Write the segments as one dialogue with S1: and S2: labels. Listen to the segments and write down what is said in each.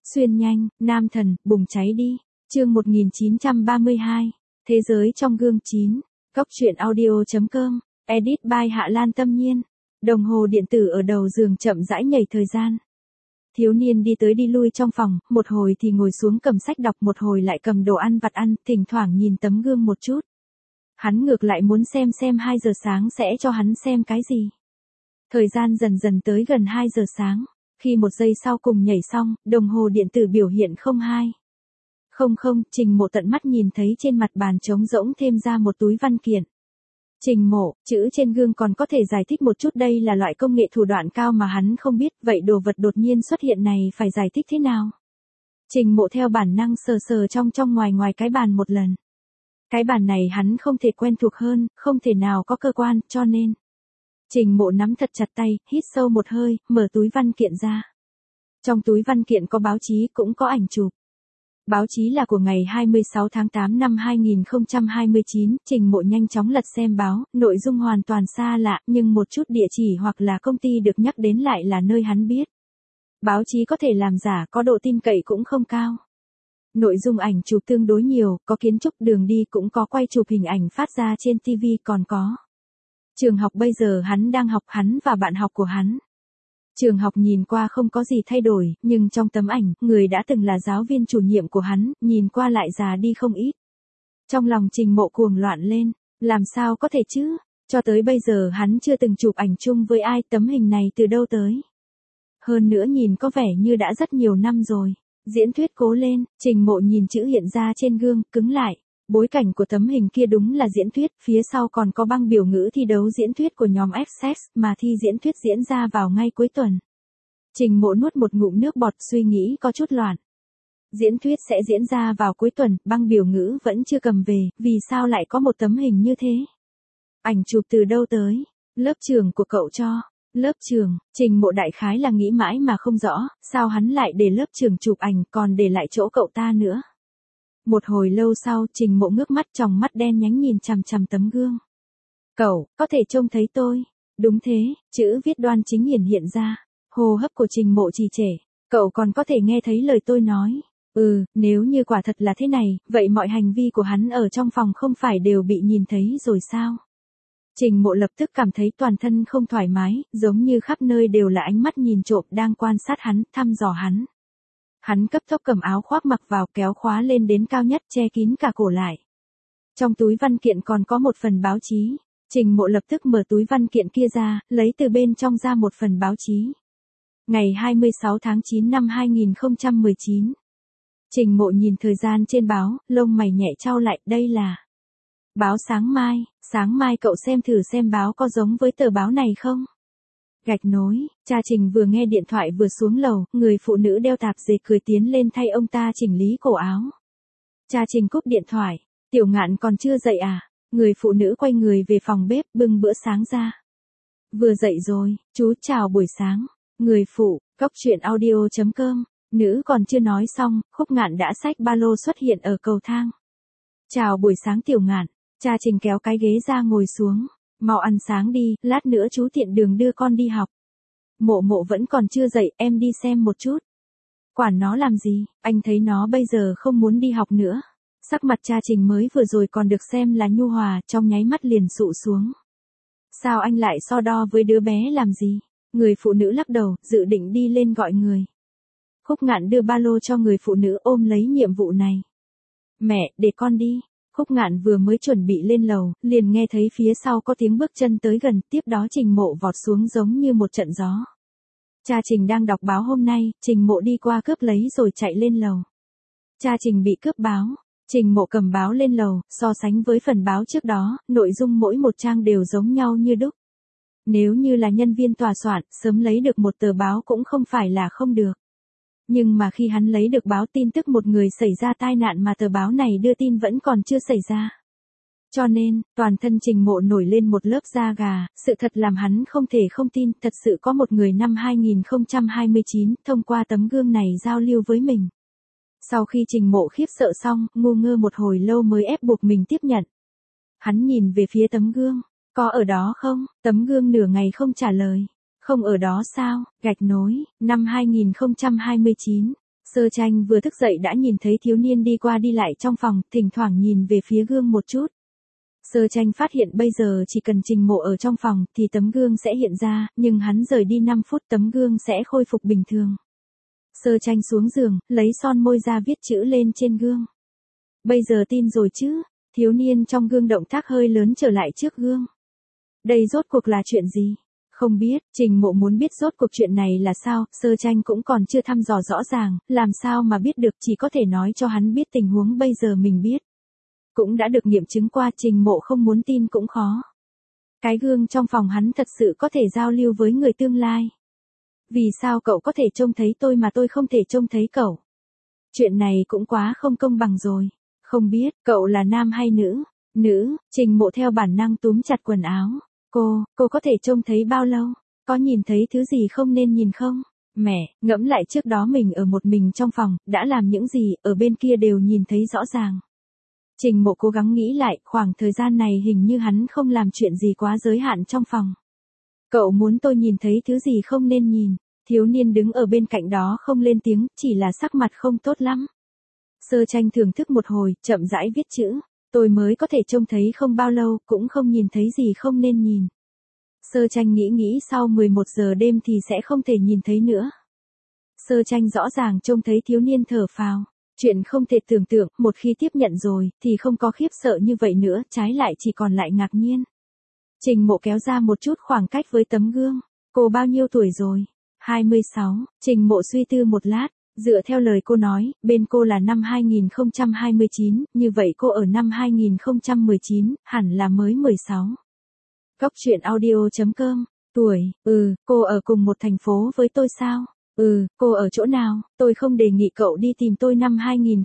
S1: Xuyên nhanh, nam thần, bùng cháy đi. Chương 1932. Thế giới trong gương 9. Góc truyện audio.com. Edit by Hạ Lan Tâm Nhiên. Đồng hồ điện tử ở đầu giường chậm rãi nhảy thời gian. Thiếu niên đi tới đi lui trong phòng, một hồi thì ngồi xuống cầm sách đọc, một hồi lại cầm đồ ăn vặt ăn, thỉnh thoảng nhìn tấm gương một chút. Hắn ngược lại muốn xem 2 giờ sáng sẽ cho hắn xem cái gì. Thời gian dần dần tới gần 2 giờ sáng. Khi 1 giây sau cùng nhảy xong, đồng hồ điện tử biểu hiện 02. Trình Mộ tận mắt nhìn thấy trên mặt bàn trống rỗng thêm ra một túi văn kiện. Trình Mộ, chữ trên gương còn có thể giải thích một chút, đây là loại công nghệ thủ đoạn cao mà hắn không biết, vậy đồ vật đột nhiên xuất hiện này phải giải thích thế nào? Trình Mộ theo bản năng sờ trong ngoài cái bàn một lần. Cái bàn này hắn không thể quen thuộc hơn, không thể nào có cơ quan, cho nên Trình Mộ nắm thật chặt tay, hít sâu một hơi, mở túi văn kiện ra. Trong túi văn kiện có báo chí, cũng có ảnh chụp. Báo chí là của ngày 26 tháng 8 năm 2029, Trình Mộ nhanh chóng lật xem báo, nội dung hoàn toàn xa lạ, nhưng một chút địa chỉ hoặc là công ty được nhắc đến lại là nơi hắn biết. Báo chí có thể làm giả, có độ tin cậy cũng không cao. Nội dung ảnh chụp tương đối nhiều, có kiến trúc đường đi, cũng có quay chụp hình ảnh phát ra trên TV, còn có trường học bây giờ hắn đang học, hắn và bạn học của hắn. Trường học nhìn qua không có gì thay đổi, nhưng trong tấm ảnh, người đã từng là giáo viên chủ nhiệm của hắn, nhìn qua lại già đi không ít. Trong lòng Trình Mộ cuồng loạn lên, làm sao có thể chứ? Cho tới bây giờ hắn chưa từng chụp ảnh chung với ai, tấm hình này từ đâu tới? Hơn nữa nhìn có vẻ như đã rất nhiều năm rồi. Diễn thuyết cố lên, Trình Mộ nhìn chữ hiện ra trên gương, cứng lại. Bối cảnh của tấm hình kia đúng là diễn thuyết, phía sau còn có băng biểu ngữ thi đấu diễn thuyết của nhóm Access, mà thi diễn thuyết diễn ra vào ngay cuối tuần. Trình Mộ nuốt một ngụm nước bọt, suy nghĩ có chút loạn. Diễn thuyết sẽ diễn ra vào cuối tuần, băng biểu ngữ vẫn chưa cầm về, vì sao lại có một tấm hình như thế? Ảnh chụp từ đâu tới? Lớp trưởng của cậu cho. Lớp trưởng, Trình Mộ đại khái là nghĩ mãi mà không rõ, sao hắn lại để lớp trưởng chụp ảnh, còn để lại chỗ cậu ta nữa. Một hồi lâu sau, Trình Mộ ngước mắt, tròng mắt đen nhánh nhìn chằm chằm tấm gương. Cậu, có thể trông thấy tôi. Đúng thế, chữ viết đoan chính hiện ra. Hô hấp của Trình Mộ trì trệ. Cậu còn có thể nghe thấy lời tôi nói. Nếu như quả thật là thế này, vậy mọi hành vi của hắn ở trong phòng không phải đều bị nhìn thấy rồi sao? Trình Mộ lập tức cảm thấy toàn thân không thoải mái, giống như khắp nơi đều là ánh mắt nhìn trộm đang quan sát hắn, thăm dò hắn. Hắn cấp tốc cầm áo khoác mặc vào, kéo khóa lên đến cao nhất, che kín cả cổ lại. Trong túi văn kiện còn có một phần báo chí. Trình Mộ lập tức mở túi văn kiện kia ra, lấy từ bên trong ra một phần báo chí. Ngày 26 tháng 9 năm 2019. Trình Mộ nhìn thời gian trên báo, lông mày nhẹ chau lại, đây là báo sáng mai cậu xem thử xem báo có giống với tờ báo này không? Gạch nối, cha Trình vừa nghe điện thoại vừa xuống lầu, người phụ nữ đeo tạp dề cười tiến lên thay ông ta chỉnh lý cổ áo. Cha Trình cúp điện thoại, Tiểu Ngạn còn chưa dậy à? Người phụ nữ quay người về phòng bếp bưng bữa sáng ra. Vừa dậy rồi, chú chào buổi sáng. Người phụ, góc truyện audio.com. Nữ còn chưa nói xong, Khúc Ngạn đã xách ba lô xuất hiện ở cầu thang. Chào buổi sáng Tiểu Ngạn. Cha Trình kéo cái ghế ra ngồi xuống. Mau ăn sáng đi, lát nữa chú tiện đường đưa con đi học. Mộ vẫn còn chưa dậy, em đi xem một chút. Quản nó làm gì, anh thấy nó bây giờ không muốn đi học nữa. Sắc mặt cha Trình mới vừa rồi còn được xem là nhu hòa, trong nháy mắt liền sụ xuống. Sao anh lại so đo với đứa bé làm gì? Người phụ nữ lắc đầu, dự định đi lên gọi người. Khúc Ngạn đưa ba lô cho người phụ nữ, ôm lấy nhiệm vụ này. Mẹ, để con đi. Khúc Ngạn vừa mới chuẩn bị lên lầu, liền nghe thấy phía sau có tiếng bước chân tới gần, tiếp đó Trình Mộ vọt xuống giống như một trận gió. Cha Trình đang đọc báo hôm nay, Trình Mộ đi qua cướp lấy rồi chạy lên lầu. Cha Trình bị cướp báo. Trình Mộ cầm báo lên lầu, so sánh với phần báo trước đó, nội dung mỗi một trang đều giống nhau như đúc. Nếu như là nhân viên tòa soạn, sớm lấy được một tờ báo cũng không phải là không được. Nhưng mà khi hắn lấy được báo tin tức một người xảy ra tai nạn mà tờ báo này đưa tin vẫn còn chưa xảy ra. Cho nên, toàn thân Trình Mộ nổi lên một lớp da gà, sự thật làm hắn không thể không tin, thật sự có một người năm 2029, thông qua tấm gương này giao lưu với mình. Sau khi Trình Mộ khiếp sợ xong, ngu ngơ một hồi lâu mới ép buộc mình tiếp nhận. Hắn nhìn về phía tấm gương, có ở đó không? Tấm gương nửa ngày không trả lời. Không ở đó sao? Gạch nối, năm 2029. Sơ Tranh vừa thức dậy đã nhìn thấy thiếu niên đi qua đi lại trong phòng, thỉnh thoảng nhìn về phía gương một chút. Sơ Tranh phát hiện bây giờ chỉ cần Trình Mộ ở trong phòng thì tấm gương sẽ hiện ra, nhưng hắn rời đi 5 phút tấm gương sẽ khôi phục bình thường. Sơ Tranh xuống giường, lấy son môi ra viết chữ lên trên gương. Bây giờ tin rồi chứ? Thiếu niên trong gương động tác hơi lớn trở lại trước gương. Đây rốt cuộc là chuyện gì? Không biết, Trình Mộ muốn biết rốt cuộc chuyện này là sao, Sơ Tranh cũng còn chưa thăm dò rõ ràng, làm sao mà biết được, chỉ có thể nói cho hắn biết tình huống bây giờ mình biết. Cũng đã được nghiệm chứng qua, Trình Mộ không muốn tin cũng khó. Cái gương trong phòng hắn thật sự có thể giao lưu với người tương lai. Vì sao cậu có thể trông thấy tôi mà tôi không thể trông thấy cậu? Chuyện này cũng quá không công bằng rồi. Không biết, cậu là nam hay nữ? Nữ, Trình Mộ theo bản năng túm chặt quần áo. Cô có thể trông thấy bao lâu? Có nhìn thấy thứ gì không nên nhìn không? Mẹ, ngẫm lại trước đó mình ở một mình trong phòng, đã làm những gì, ở bên kia đều nhìn thấy rõ ràng. Trình Mộ cố gắng nghĩ lại, khoảng thời gian này hình như hắn không làm chuyện gì quá giới hạn trong phòng. Cậu muốn tôi nhìn thấy thứ gì không nên nhìn? Thiếu niên đứng ở bên cạnh đó không lên tiếng, chỉ là sắc mặt không tốt lắm. Sơ Tranh thưởng thức một hồi, chậm rãi viết chữ. Tôi mới có thể trông thấy không bao lâu, cũng không nhìn thấy gì không nên nhìn. Sơ Tranh nghĩ sau 11 giờ đêm thì sẽ không thể nhìn thấy nữa. Sơ Tranh rõ ràng trông thấy thiếu niên thở phào. Chuyện không thể tưởng tượng, một khi tiếp nhận rồi, thì không có khiếp sợ như vậy nữa, trái lại chỉ còn lại ngạc nhiên. Trình Mộ kéo ra một chút khoảng cách với tấm gương. Cô bao nhiêu tuổi rồi? 26, Trình Mộ suy tư một lát. Dựa theo lời cô nói, bên cô là năm 2029, như vậy cô ở năm 2019, hẳn là mới 16. Góc truyện audio.com, tuổi, cô ở cùng một thành phố với tôi sao? Cô ở chỗ nào? Tôi không đề nghị cậu đi tìm tôi năm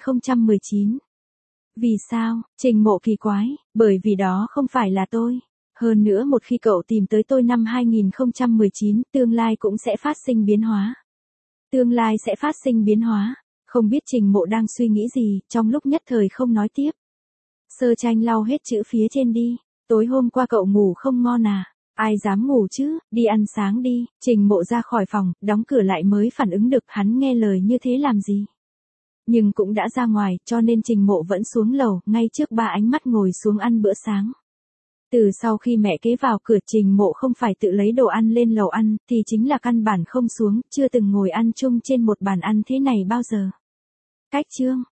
S1: 2019. Vì sao? Trình Mộ kỳ quái, bởi vì đó không phải là tôi. Hơn nữa một khi cậu tìm tới tôi năm 2019, tương lai cũng sẽ phát sinh biến hóa. Tương lai sẽ phát sinh biến hóa. Không biết Trình Mộ đang suy nghĩ gì, trong lúc nhất thời không nói tiếp. Sơ Tranh lau hết chữ phía trên đi. Tối hôm qua cậu ngủ không ngon à? Ai dám ngủ chứ, đi ăn sáng đi. Trình Mộ ra khỏi phòng, đóng cửa lại mới phản ứng được hắn nghe lời như thế làm gì. Nhưng cũng đã ra ngoài, cho nên Trình Mộ vẫn xuống lầu, ngay trước ba ánh mắt ngồi xuống ăn bữa sáng. Từ sau khi mẹ kế vào cửa, Trình Mộ không phải tự lấy đồ ăn lên lầu ăn, thì chính là căn bản không xuống, chưa từng ngồi ăn chung trên một bàn ăn thế này bao giờ. Cách chương